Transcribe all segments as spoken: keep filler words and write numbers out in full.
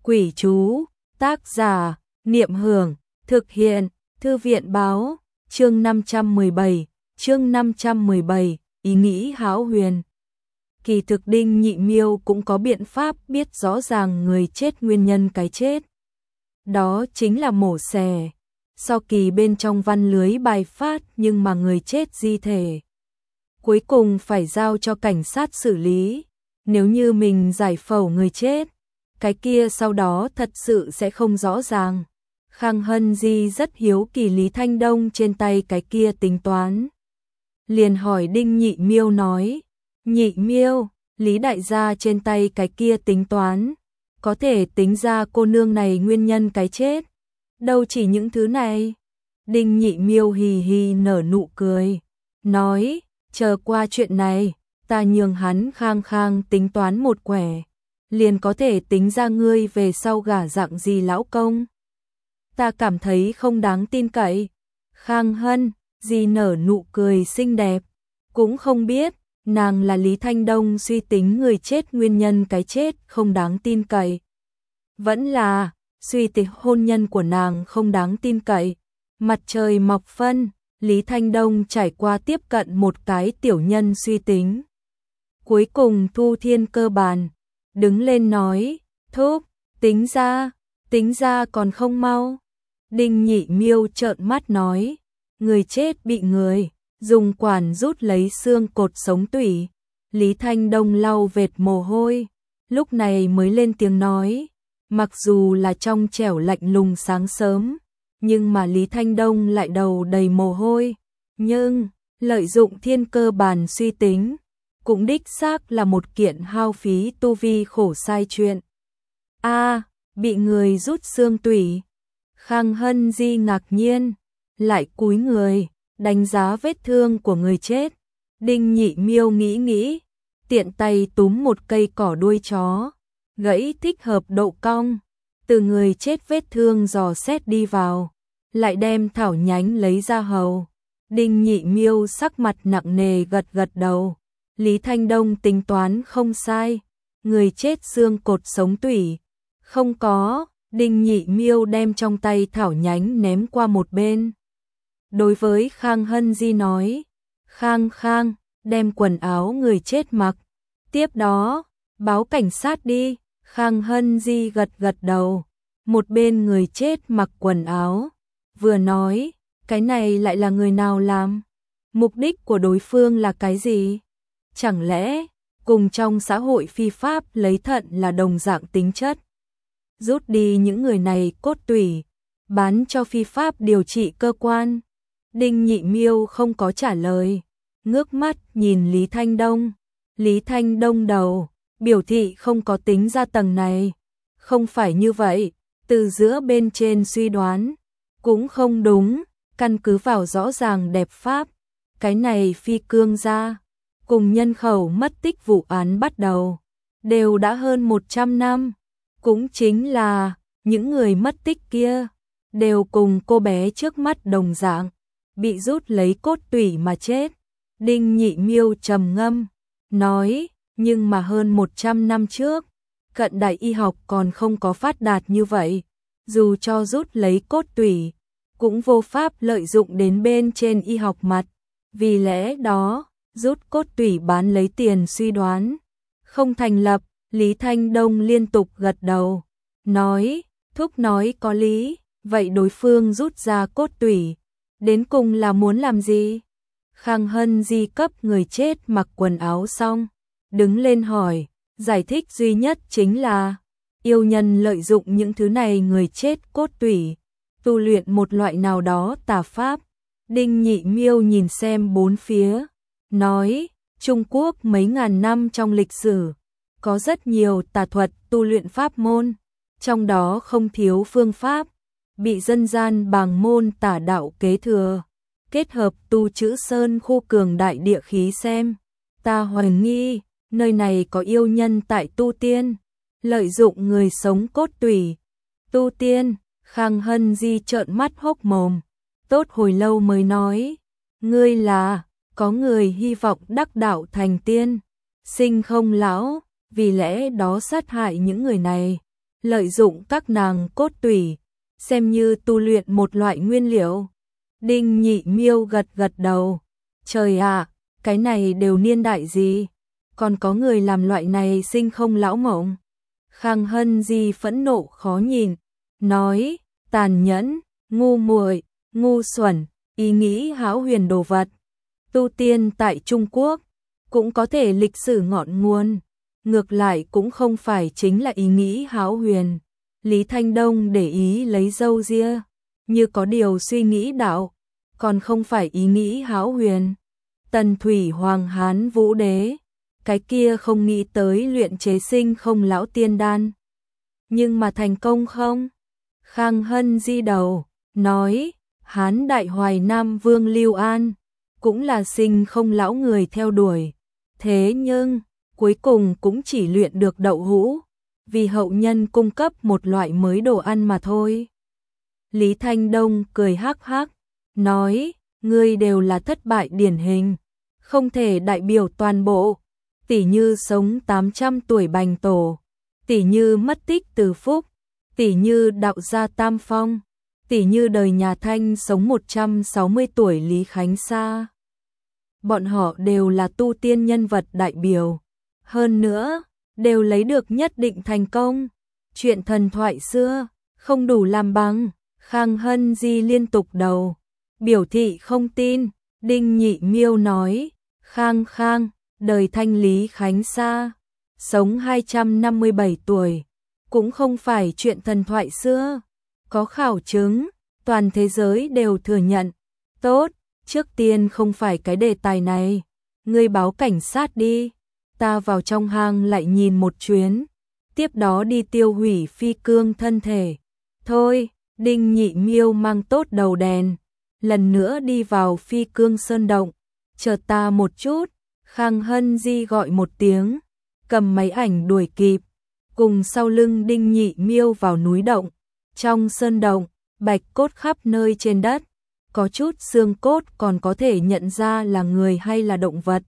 Quỷ chú, tác giả, Niệm Hưởng, thực hiện, Thư viện báo, chương năm trăm mười bảy, chương năm trăm mười bảy, ý nghĩ hão huyền. Kỳ thực Đinh Nhị Miêu cũng có biện pháp biết rõ ràng người chết nguyên nhân cái chết. Đó chính là mổ xẻ. So Kỳ bên trong văn lưới bài phát nhưng mà người chết di thể. Cuối cùng phải giao cho cảnh sát xử lý. Nếu như mình giải phẫu người chết, cái kia sau đó thật sự sẽ không rõ ràng. Khang Hân Di rất hiếu kỳ Lý Thanh Đông trên tay cái kia tính toán. Liền hỏi Đinh Nhị Miêu nói, Nhị Miêu, Lý đại gia trên tay cái kia tính toán, có thể tính ra cô nương này nguyên nhân cái chết. Đâu chỉ những thứ này. Đinh Nhị Miêu hì hì nở nụ cười, nói, chờ qua chuyện này, ta nhường hắn khang khang tính toán một quẻ, liền có thể tính ra ngươi về sau gả dạng gì lão công. Ta cảm thấy không đáng tin cậy. Khang Hân Di nở nụ cười xinh đẹp, cũng không biết nàng là Lý Thanh Đông suy tính người chết nguyên nhân cái chết không đáng tin cậy, vẫn là suy tính hôn nhân của nàng không đáng tin cậy. Mặt trời mọc phân, Lý Thanh Đông trải qua tiếp cận một cái tiểu nhân suy tính. Cuối cùng Thu Thiên cơ bản đứng lên nói, thúc, tính ra, tính ra còn không mau. Đinh Nhị Miêu trợn mắt nói, người chết bị người dùng quản rút lấy xương cột sống tủy. Lý Thanh Đông lau vệt mồ hôi, lúc này mới lên tiếng nói, mặc dù là trong trẻo lạnh lùng sáng sớm, nhưng mà Lý Thanh Đông lại đầu đầy mồ hôi, nhưng lợi dụng thiên cơ bản suy tính, cũng đích xác là một kiện hao phí tu vi khổ sai chuyện. A, bị người rút xương tủy. Khang Hân Di ngạc nhiên, lại cúi người, đánh giá vết thương của người chết. Đinh Nhị Miêu nghĩ nghĩ, tiện tay túm một cây cỏ đuôi chó, gãy thích hợp độ cong, từ người chết vết thương dò xét đi vào, lại đem thảo nhánh lấy ra hầu. Đinh Nhị Miêu sắc mặt nặng nề gật gật đầu. Lý Thanh Đông tính toán không sai, người chết xương cột sống tủy không có. Đinh Nhị Miêu đem trong tay thảo nhánh ném qua một bên. Đối với Khang Hân Di nói, Khang Khang, đem quần áo người chết mặc, tiếp đó, báo cảnh sát đi. Khang Hân Di gật gật đầu, một bên người chết mặc quần áo, vừa nói, cái này lại là người nào làm? Mục đích của đối phương là cái gì? Chẳng lẽ, cùng trong xã hội phi pháp lấy thận là đồng dạng tính chất? Rút đi những người này cốt tủy, bán cho phi pháp điều trị cơ quan. Đinh Nhị Miêu không có trả lời, ngước mắt nhìn Lý Thanh Đông. Lý Thanh Đông đầu, biểu thị không có tính ra tầng này. Không phải như vậy, từ giữa bên trên suy đoán, cũng không đúng, căn cứ vào rõ ràng đẹp pháp. Cái này phi cương gia, cùng nhân khẩu mất tích vụ án bắt đầu, đều đã hơn một trăm năm. Cũng chính là, những người mất tích kia, đều cùng cô bé trước mắt đồng dạng, bị rút lấy cốt tủy mà chết. Đinh Nhị Miêu trầm ngâm, nói, nhưng mà hơn một trăm năm trước, cận đại y học còn không có phát đạt như vậy, dù cho rút lấy cốt tủy, cũng vô pháp lợi dụng đến bên trên y học mặt, vì lẽ đó, rút cốt tủy bán lấy tiền suy đoán, không thành lập. Lý Thanh Đông liên tục gật đầu, nói, thúc nói có lý, vậy đối phương rút ra cốt tủy, đến cùng là muốn làm gì? Khang Hân Di cấp người chết mặc quần áo xong, đứng lên hỏi, giải thích duy nhất chính là, yêu nhân lợi dụng những thứ này người chết cốt tủy, tu luyện một loại nào đó tà pháp. Đinh Nhị Miêu nhìn xem bốn phía, nói, Trung Quốc mấy ngàn năm trong lịch sử, có rất nhiều tà thuật tu luyện pháp môn, trong đó không thiếu phương pháp, bị dân gian bàng môn tà đạo kế thừa, kết hợp tu chữ sơn khu cường đại địa khí xem. Ta hoài nghi, nơi này có yêu nhân tại tu tiên, lợi dụng người sống cốt tủy. Tu tiên, Khang Hân Di trợn mắt hốc mồm, tốt hồi lâu mới nói, ngươi là, có người hy vọng đắc đạo thành tiên, sinh không lão, vì lẽ đó sát hại những người này. lợi dụng các nàng cốt tủy, xem như tu luyện một loại nguyên liệu. Đinh Nhị Miêu gật gật đầu. Trời ạ, cái này đều niên đại gì? Còn có người làm loại này sinh không lão mộng. Khang Hân Di phẫn nộ khó nhìn, nói, tàn nhẫn, ngu muội, ngu xuẩn, ý nghĩ hão huyền đồ vật. Tu tiên tại Trung Quốc cũng có thể lịch sử ngọn nguồn, ngược lại cũng không phải chính là ý nghĩ hão huyền. Lý Thanh Đông để ý lấy râu ria, như có điều suy nghĩ đạo, còn không phải ý nghĩ hão huyền. Tần Thủy Hoàng Hán Vũ Đế, cái kia không nghĩ tới luyện chế sinh không lão tiên đan. Nhưng mà thành công không? Khang Hân Di đầu, nói, Hán Đại Hoài Nam Vương Lưu An, cũng là sinh không lão người theo đuổi. Thế nhưng, cuối cùng cũng chỉ luyện được đậu hũ, vì hậu nhân cung cấp một loại mới đồ ăn mà thôi. Lý Thanh Đông cười hắc hắc, nói, ngươi đều là thất bại điển hình, không thể đại biểu toàn bộ. Tỷ như sống tám trăm tuổi Bành Tổ, tỷ như mất tích Từ Phúc, tỷ như đạo gia Tam Phong, tỷ như đời nhà Thanh sống một trăm sáu mươi tuổi Lý Khánh Sa. Bọn họ đều là tu tiên nhân vật đại biểu, hơn nữa, đều lấy được nhất định thành công. Chuyện thần thoại xưa, không đủ làm bằng. Khang Hân Di liên tục đầu, biểu thị không tin. Đinh Nhị Miêu nói, Khang Khang, đời Thanh Lý Khánh Sa, sống hai trăm năm mươi bảy tuổi, cũng không phải chuyện thần thoại xưa, có khảo chứng, toàn thế giới đều thừa nhận. Tốt, trước tiên không phải cái đề tài này, ngươi báo cảnh sát đi, ta vào trong hang lại nhìn một chuyến, tiếp đó đi tiêu hủy phi cương thân thể. Thôi, Đinh Nhị Miêu mang tốt đầu đèn, lần nữa đi vào phi cương sơn động, chờ ta một chút. Khang Hân Di gọi một tiếng, cầm máy ảnh đuổi kịp, cùng sau lưng Đinh Nhị Miêu vào núi động. Trong sơn động, bạch cốt khắp nơi trên đất, có chút xương cốt còn có thể nhận ra là người hay là động vật.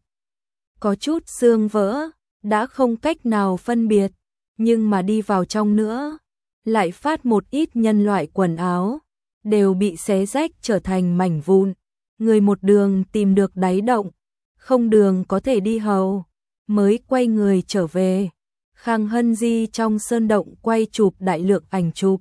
Có chút xương vỡ, đã không cách nào phân biệt, nhưng mà đi vào trong nữa, lại phát một ít nhân loại quần áo, đều bị xé rách trở thành mảnh vụn. Người một đường tìm được đáy động, không đường có thể đi hầu, mới quay người trở về. Khang Hân Di trong sơn động quay chụp đại lượng ảnh chụp,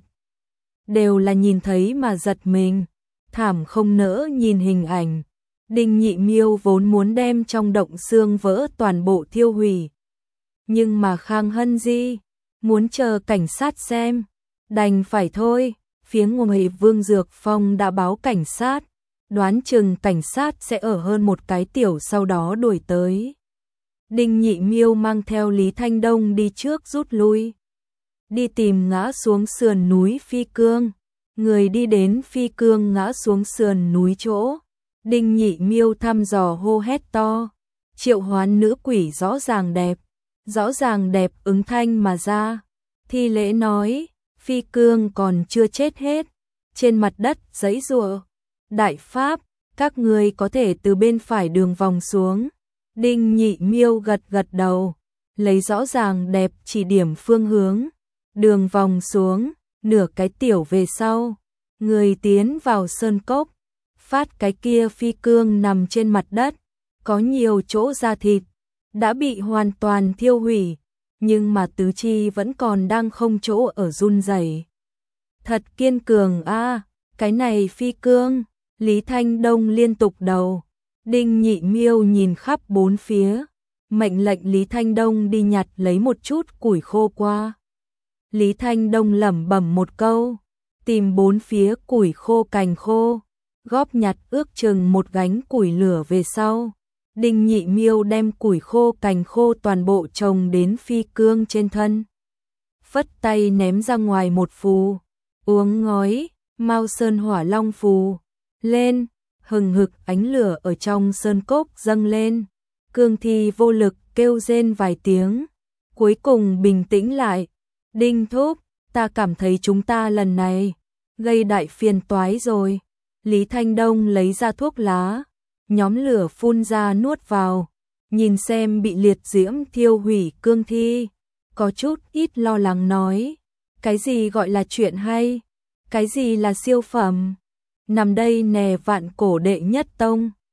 đều là nhìn thấy mà giật mình, thảm không nỡ nhìn hình ảnh. Đinh Nhị Miêu vốn muốn đem trong động xương vỡ toàn bộ thiêu hủy, nhưng mà Khang Hân Di muốn chờ cảnh sát xem, đành phải thôi. Phía ngoài Vương Dược Phong đã báo cảnh sát, đoán chừng cảnh sát sẽ ở hơn một cái tiểu sau đó đuổi tới. Đinh Nhị Miêu mang theo Lý Thanh Đông đi trước rút lui, đi tìm ngã xuống sườn núi Phi Cương. Người đi đến Phi Cương ngã xuống sườn núi chỗ, Đinh Nhị Miêu thăm dò hô hét to, triệu hoán nữ quỷ rõ ràng đẹp, rõ ràng đẹp ứng thanh mà ra. Thi lễ nói, Phi Cương còn chưa chết hết, trên mặt đất giãy giụa. Đại pháp, các ngươi có thể từ bên phải đường vòng xuống. Đinh Nhị Miêu gật gật đầu, lấy rõ ràng đẹp chỉ điểm phương hướng, đường vòng xuống, nửa cái tiểu về sau, người tiến vào sơn cốc, phát cái kia Phi Cương nằm trên mặt đất, có nhiều chỗ da thịt đã bị hoàn toàn thiêu hủy, nhưng mà tứ chi vẫn còn đang không chỗ ở run rẩy. Thật kiên cường a, à, cái này Phi Cương. Lý Thanh Đông liên tục đầu. Đinh Nhị Miêu nhìn khắp bốn phía, mệnh lệnh Lý Thanh Đông đi nhặt lấy một chút củi khô qua. Lý Thanh Đông lẩm bẩm một câu, tìm bốn phía củi khô cành khô, góp nhặt ước chừng một gánh củi lửa về sau. Đinh Nhị Miêu đem củi khô cành khô toàn bộ trồng đến Phi Cương trên thân, phất tay ném ra ngoài một phù, uống ngói, Mao Sơn Hỏa Long phù lên, hừng hực ánh lửa ở trong sơn cốc dâng lên. Cương thi vô lực kêu rên vài tiếng, cuối cùng bình tĩnh lại. Đinh thúc, ta cảm thấy chúng ta lần này gây đại phiền toái rồi. Lý Thanh Đông lấy ra thuốc lá, nhóm lửa phun ra nuốt vào, nhìn xem bị liệt diễm thiêu hủy cương thi, có chút ít lo lắng nói, Cái gì gọi là chuyện hay? Cái gì là siêu phẩm? Nằm đây nè vạn cổ đệ nhất tông.